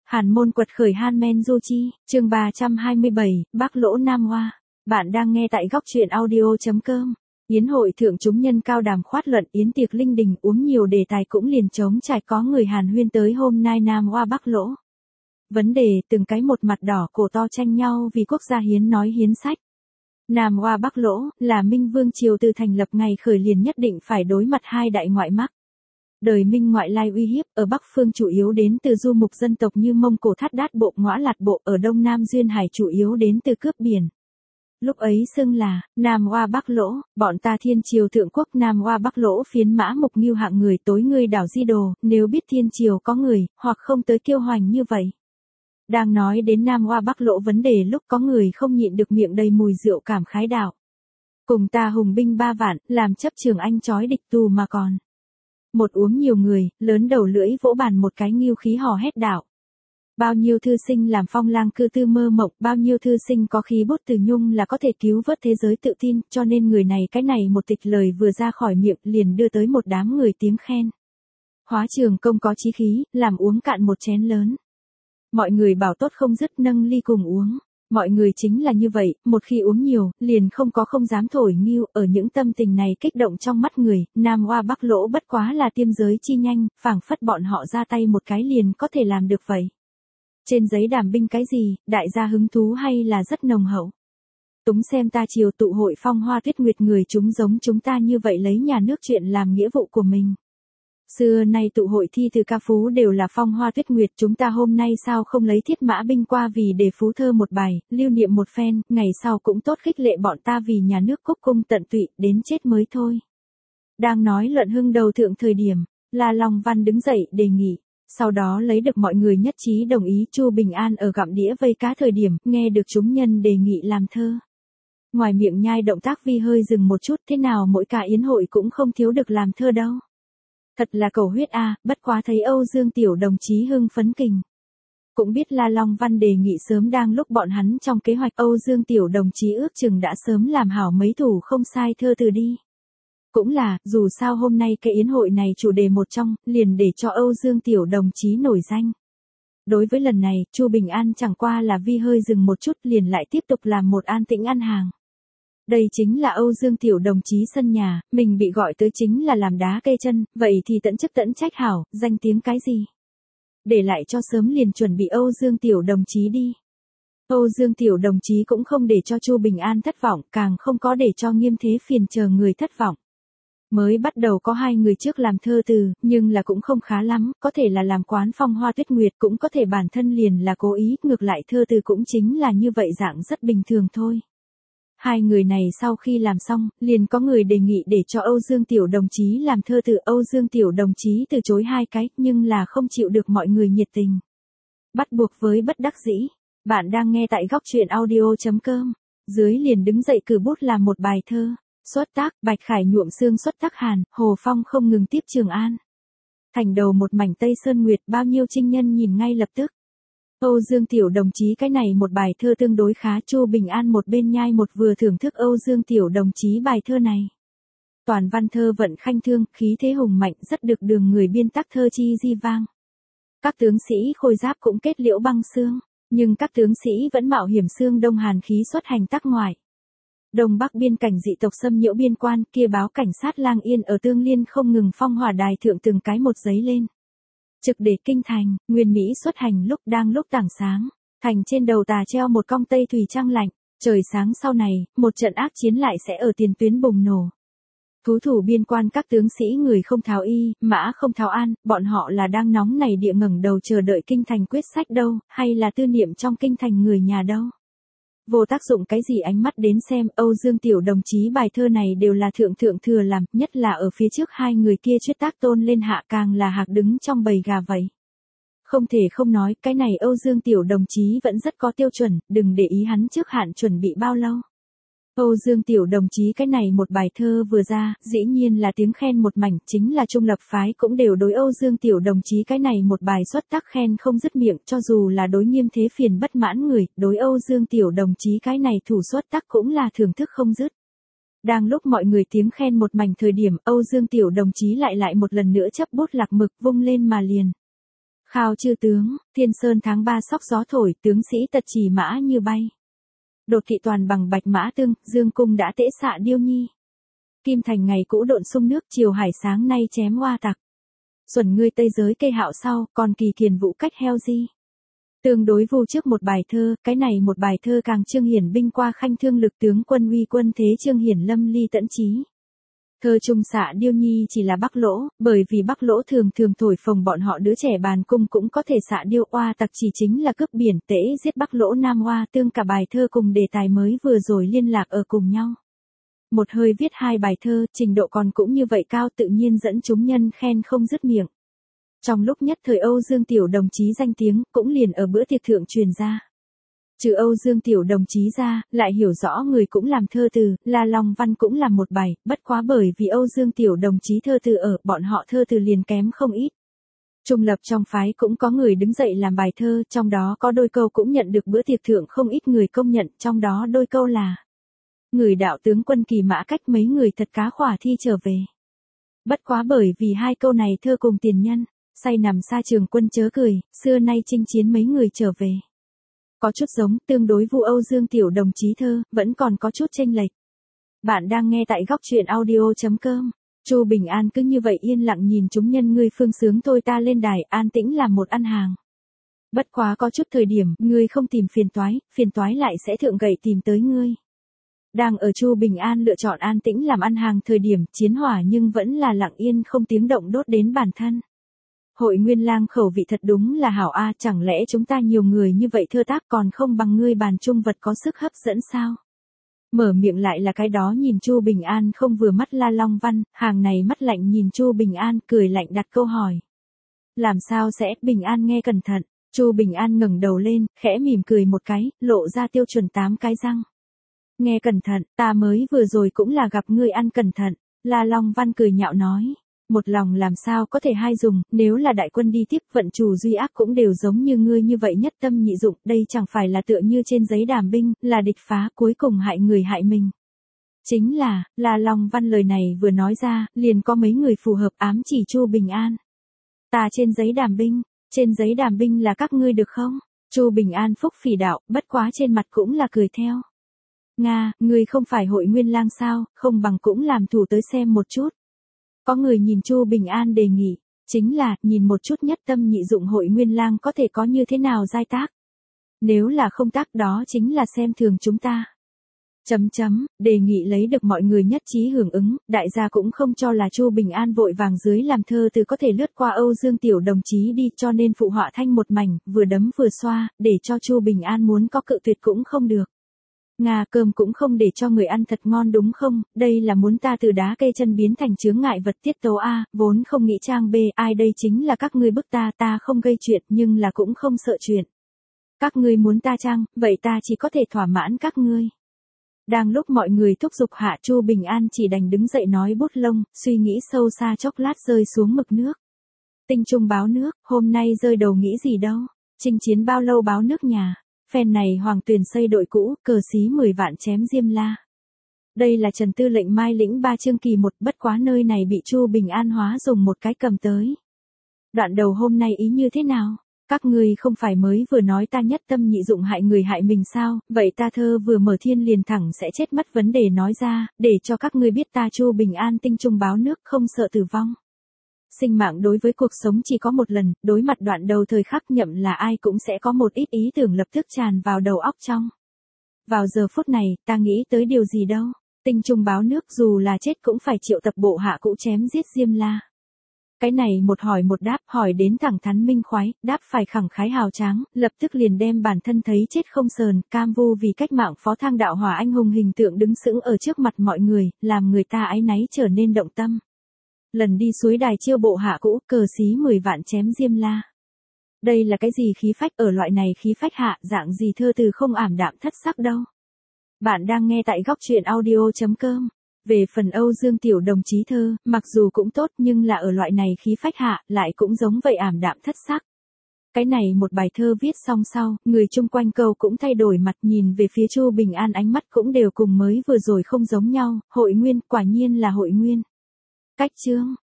Hàn môn quật khởi Hanmen Juchi, chương 327, Bắc Lỗ Nam Hoa. Bạn đang nghe tại góc truyện audio.com. Yến hội thượng chúng nhân cao đàm khoát luận yến tiệc linh đình uống nhiều đề tài cũng liền trống trải có người Hàn huyên tới hôm nay Nam Hoa Bắc Lỗ. Vấn đề từng cái một mặt đỏ cổ to tranh nhau vì quốc gia hiến nói hiến sách. Nam Hoa Bắc Lỗ là Minh Vương Triều từ thành lập ngày khởi liền nhất định phải đối mặt hai đại ngoại mắc. Đời Minh ngoại lai uy hiếp ở Bắc Phương chủ yếu đến từ du mục dân tộc như Mông Cổ Thát Đát Bộ Ngõa Lạt Bộ, ở Đông Nam Duyên Hải chủ yếu đến từ cướp biển. Lúc ấy xưng là Nam Hoa Bắc Lỗ, bọn ta Thiên Triều thượng quốc Nam Hoa Bắc Lỗ phiến mã mục nghiêu hạng người tối ngươi đảo di đồ, nếu biết Thiên Triều có người, hoặc không tới kiêu hoành như vậy. Đang nói đến Nam Hoa Bắc Lỗ vấn đề lúc có người không nhịn được miệng đầy mùi rượu cảm khái đạo. Cùng ta hùng binh 3 vạn, làm chấp trường anh chói địch tù mà còn. Một uống nhiều người, lớn đầu lưỡi vỗ bàn một cái nghiêu khí hò hét đạo. Bao nhiêu thư sinh làm phong lang cư tư mơ mộng, bao nhiêu thư sinh có khí bút từ nhung là có thể cứu vớt thế giới tự tin, cho nên người này cái này một tịch lời vừa ra khỏi miệng liền đưa tới một đám người tiếng khen. Hóa trường công có chí khí, làm uống cạn một chén lớn. Mọi người bảo tốt không dứt nâng ly cùng uống. Mọi người chính là như vậy, một khi uống nhiều, liền không dám thổi nghiêu, ở những tâm tình này kích động trong mắt người, Nam Hoa Bắc Lỗ bất quá là tiêm giới chi nhanh, phảng phất bọn họ ra tay một cái liền có thể làm được vậy. Trên giấy đàm binh cái gì, đại gia hứng thú hay là rất nồng hậu. Túng xem ta Triều tụ hội phong hoa tuyết nguyệt người chúng giống chúng ta như vậy lấy nhà nước chuyện làm nghĩa vụ của mình. Xưa nay tụ hội thi từ ca phú đều là phong hoa tuyết nguyệt, chúng ta hôm nay sao không lấy thiết mã binh qua vì để phú thơ một bài, lưu niệm một phen, ngày sau cũng tốt khích lệ bọn ta vì nhà nước cúc cung tận tụy, đến chết mới thôi. Đang nói luận hưng đầu thượng thời điểm, La Long Văn đứng dậy đề nghị, sau đó lấy được mọi người nhất trí đồng ý. Chu Bình An ở gặm đĩa vây cá thời điểm, nghe được chúng nhân đề nghị làm thơ. Ngoài miệng nhai động tác vi hơi dừng một chút, thế nào mỗi cả yến hội cũng không thiếu được làm thơ đâu. Thật là cầu huyết a, bất quá thấy Âu Dương Tiểu đồng chí hưng phấn kình. Cũng biết La Long Văn đề nghị sớm đang lúc bọn hắn trong kế hoạch, Âu Dương Tiểu đồng chí ước chừng đã sớm làm hảo mấy thủ không sai thơ từ đi. Cũng là, dù sao hôm nay cái yến hội này chủ đề một trong, liền để cho Âu Dương Tiểu đồng chí nổi danh. Đối với lần này, Chu Bình An chẳng qua là vi hơi dừng một chút liền lại tiếp tục làm một an tĩnh ăn hàng. Đây chính là Âu Dương Tiểu đồng chí sân nhà, mình bị gọi tới chính là làm đá cây chân, vậy thì tận chức tận trách hảo, danh tiếng cái gì? Để lại cho sớm liền chuẩn bị Âu Dương Tiểu đồng chí đi. Âu Dương Tiểu đồng chí cũng không để cho Chu Bình An thất vọng, càng không có để cho Nghiêm Thế Phiền chờ người thất vọng. Mới bắt đầu có 2 người trước làm thơ từ, nhưng là cũng không khá lắm, có thể là làm quán phong hoa tuyết nguyệt, cũng có thể bản thân liền là cố ý, ngược lại thơ từ cũng chính là như vậy dạng rất bình thường thôi. 2 người này sau khi làm xong, liền có người đề nghị để cho Âu Dương Tiểu đồng chí làm thơ từ. Âu Dương Tiểu đồng chí từ chối 2 cái, nhưng là không chịu được mọi người nhiệt tình. Bắt buộc với bất đắc dĩ. Bạn đang nghe tại góc truyện audio.com. Dưới liền đứng dậy cử bút làm một bài thơ. Xuất tác, Bạch Khải nhuộm xương xuất tác Hàn, Hồ Phong không ngừng tiếp Trường An. Thành đầu một mảnh Tây Sơn Nguyệt, bao nhiêu trinh nhân nhìn ngay lập tức. Âu Dương Tiểu đồng chí cái này một bài thơ tương đối khá. Chu Bình An một bên nhai một vừa thưởng thức Âu Dương Tiểu đồng chí bài thơ này. Toàn văn thơ vận khanh thương, khí thế hùng mạnh, rất được đường người biên tác thơ chi di vang. Các tướng sĩ khôi giáp cũng kết liễu băng xương, nhưng các tướng sĩ vẫn mạo hiểm xương Đông Hàn khí xuất hành tác ngoại. Đông Bắc biên cảnh dị tộc xâm nhiễu biên quan, kia báo cảnh sát Lang Yên ở Tương Liên không ngừng phong hỏa đài thượng từng cái một giấy lên. Trực để kinh thành, Nguyên Mỹ xuất hành lúc tảng sáng, thành trên đầu tà treo một cong tây thủy trăng lạnh, trời sáng sau này, một trận ác chiến lại sẽ ở tiền tuyến bùng nổ. Thú thủ biên quan các tướng sĩ người không tháo y, mã không tháo an, bọn họ là đang nóng này địa ngẩng đầu chờ đợi kinh thành quyết sách đâu, hay là tư niệm trong kinh thành người nhà đâu. Vô tác dụng cái gì ánh mắt đến xem, Âu Dương Tiểu đồng chí bài thơ này đều là thượng thừa làm, nhất là ở phía trước 2 người kia chuyết tác tôn lên hạ càng là hạc đứng trong bầy gà vậy. Không thể không nói, cái này Âu Dương Tiểu đồng chí vẫn rất có tiêu chuẩn, đừng để ý hắn trước hạn chuẩn bị bao lâu. Âu Dương Tiểu đồng chí cái này một bài thơ vừa ra, dĩ nhiên là tiếng khen một mảnh, chính là trung lập phái cũng đều đối Âu Dương Tiểu đồng chí cái này một bài xuất tác khen không dứt miệng, cho dù là đối Nghiêm Thế Phiền bất mãn người, đối Âu Dương Tiểu đồng chí cái này thủ xuất tác cũng là thưởng thức không dứt. Đang lúc mọi người tiếng khen một mảnh thời điểm, Âu Dương Tiểu đồng chí lại một lần nữa chấp bút lạc mực vung lên mà liền. Khao chư tướng, thiên sơn tháng 3 sóc gió thổi, tướng sĩ tật chỉ mã như bay. Đột kỵ toàn bằng bạch mã tương, dương cung đã tễ xạ điêu nhi. Kim thành ngày cũ độn sung nước, chiều hải sáng nay chém hoa tặc. Xuẩn ngươi tây giới cây hạo sau, còn kỳ kiền vũ cách heo di. Tương đối vu trước một bài thơ, cái này một bài thơ càng trương hiển binh qua khanh thương lực tướng quân uy quân thế trương hiển lâm ly tẫn trí. Thơ trung xạ điêu nhi chỉ là bắc lỗ, bởi vì bắc lỗ thường thường thổi phồng bọn họ đứa trẻ bàn cung cũng có thể xạ điêu oa tặc chỉ chính là cướp biển tễ giết bắc lỗ nam hoa tương cả bài thơ cùng đề tài mới vừa rồi liên lạc ở cùng nhau. Một hơi viết hai bài thơ, trình độ còn cũng như vậy cao tự nhiên dẫn chúng nhân khen không dứt miệng. Trong lúc nhất thời Âu Dương Tiểu đồng chí danh tiếng cũng liền ở bữa tiệc thượng truyền ra. Trừ Âu Dương Tiểu đồng chí ra, lại hiểu rõ người cũng làm thơ từ, La Long Văn cũng làm một bài, bất quá bởi vì Âu Dương Tiểu đồng chí thơ từ ở, bọn họ thơ từ liền kém không ít. Trung lập trong phái cũng có người đứng dậy làm bài thơ, trong đó có đôi câu cũng nhận được bữa tiệc thượng không ít người công nhận, trong đó đôi câu là: người đạo tướng quân kỳ mã cách mấy người thật cá khỏa thi trở về. Bất quá bởi vì hai câu này thơ cùng tiền nhân, say nằm xa trường quân chớ cười, xưa nay chinh chiến mấy người trở về. Có chút giống, tương đối vu Âu Dương Tiểu đồng chí thơ, vẫn còn có chút chênh lệch. Bạn đang nghe tại góc truyện audio.com. Chu Bình An cứ như vậy yên lặng nhìn chúng nhân ngươi phương sướng thôi ta lên đài, an tĩnh làm một ăn hàng. Bất quá có chút thời điểm, ngươi không tìm phiền toái lại sẽ thượng gậy tìm tới ngươi. Đang ở Chu Bình An lựa chọn an tĩnh làm ăn hàng thời điểm, chiến hỏa nhưng vẫn là lặng yên không tiếng động đốt đến bản thân. Hội Nguyên Lang khẩu vị thật đúng là hảo a, chẳng lẽ chúng ta nhiều người như vậy thơ tác còn không bằng ngươi bàn trung vật có sức hấp dẫn sao? Mở miệng lại là cái đó nhìn Chu Bình An không vừa mắt La Long Văn, hàng này mắt lạnh nhìn Chu Bình An cười lạnh đặt câu hỏi. Làm sao sẽ, Bình An nghe cẩn thận, Chu Bình An ngẩng đầu lên, khẽ mỉm cười một cái, lộ ra tiêu chuẩn 8 cái răng. Nghe cẩn thận, ta mới vừa rồi cũng là gặp ngươi ăn cẩn thận, La Long Văn cười nhạo nói. Một lòng làm sao có thể hai dùng, nếu là đại quân đi tiếp vận chủ duy ác cũng đều giống như ngươi như vậy nhất tâm nhị dụng, đây chẳng phải là tựa như trên giấy đàm binh, là địch phá cuối cùng hại người hại mình. Chính là, La Long Văn lời này vừa nói ra, liền có mấy người phù hợp ám chỉ Chu Bình An. Ta trên giấy đàm binh là các ngươi được không? Chu Bình An phúc phỉ đạo, bất quá trên mặt cũng là cười theo. Nga, ngươi không phải Hội Nguyên Lang sao, không bằng cũng làm thủ tới xem một chút. Có người nhìn Chu Bình An đề nghị, chính là, nhìn một chút nhất tâm nhị dụng Hội Nguyên Lang có thể có như thế nào giai tác. Nếu là không tác đó chính là xem thường chúng ta. Đề nghị lấy được mọi người nhất trí hưởng ứng, đại gia cũng không cho là Chu Bình An vội vàng dưới làm thơ từ có thể lướt qua Âu Dương Tiểu đồng chí đi cho nên phụ họa thanh một mảnh, vừa đấm vừa xoa, để cho Chu Bình An muốn có cự tuyệt cũng không được. Nga cơm cũng không để cho người ăn thật ngon đúng không, đây là muốn ta từ đá cây chân biến thành chướng ngại vật tiết tấu A, vốn không nghĩ trang B, ai đây chính là các ngươi bức ta không gây chuyện nhưng là cũng không sợ chuyện. Các ngươi muốn ta trang, vậy ta chỉ có thể thỏa mãn các ngươi. Đang lúc mọi người thúc giục hạ Chu Bình An chỉ đành đứng dậy nói bút lông, suy nghĩ sâu xa chốc lát rơi xuống mực nước. Tinh trung báo nước, hôm nay rơi đầu nghĩ gì đâu, chinh chiến bao lâu báo nước nhà. Phen này Hoàng Tuyền xây đội cũ, cờ xí 10 vạn chém Diêm La. Đây là Trần Tư lệnh Mai lĩnh 3 chương kỳ 1, bất quá nơi này bị Chu Bình An hóa dùng một cái cầm tới. Đoạn đầu hôm nay ý như thế nào? Các ngươi không phải mới vừa nói ta nhất tâm nhị dụng hại người hại mình sao, vậy ta thơ vừa mở thiên liền thẳng sẽ chết mất vấn đề nói ra, để cho các ngươi biết ta Chu Bình An tinh trung báo nước không sợ tử vong. Sinh mạng đối với cuộc sống chỉ có một lần, đối mặt đoạn đầu thời khắc nhậm là ai cũng sẽ có một ít ý tưởng lập tức tràn vào đầu óc trong. Vào giờ phút này, ta nghĩ tới điều gì đâu, tinh trung báo nước dù là chết cũng phải triệu tập bộ hạ cũ chém giết Diêm La. Cái này một hỏi một đáp, hỏi đến thẳng thắn minh khoái, đáp phải khẳng khái hào tráng, lập tức liền đem bản thân thấy chết không sờn, cam vu vì cách mạng phó thang đạo hỏa anh hùng hình tượng đứng sững ở trước mặt mọi người, làm người ta áy náy trở nên động tâm. Lần đi suối đài chiêu bộ hạ cũ, cờ xí 10 vạn chém Diêm La. Đây là cái gì khí phách, ở loại này khí phách hạ, dạng gì thơ từ không ảm đạm thất sắc đâu. Bạn đang nghe tại góc truyện audio.com. Về phần Âu Dương Tiểu đồng chí thơ, mặc dù cũng tốt nhưng là ở loại này khí phách hạ, lại cũng giống vậy ảm đạm thất sắc. Cái này một bài thơ viết xong sau, người chung quanh câu cũng thay đổi mặt nhìn về phía Chu Bình An ánh mắt cũng đều cùng mới vừa rồi không giống nhau, Hội Nguyên, quả nhiên là Hội Nguyên. Cách chương,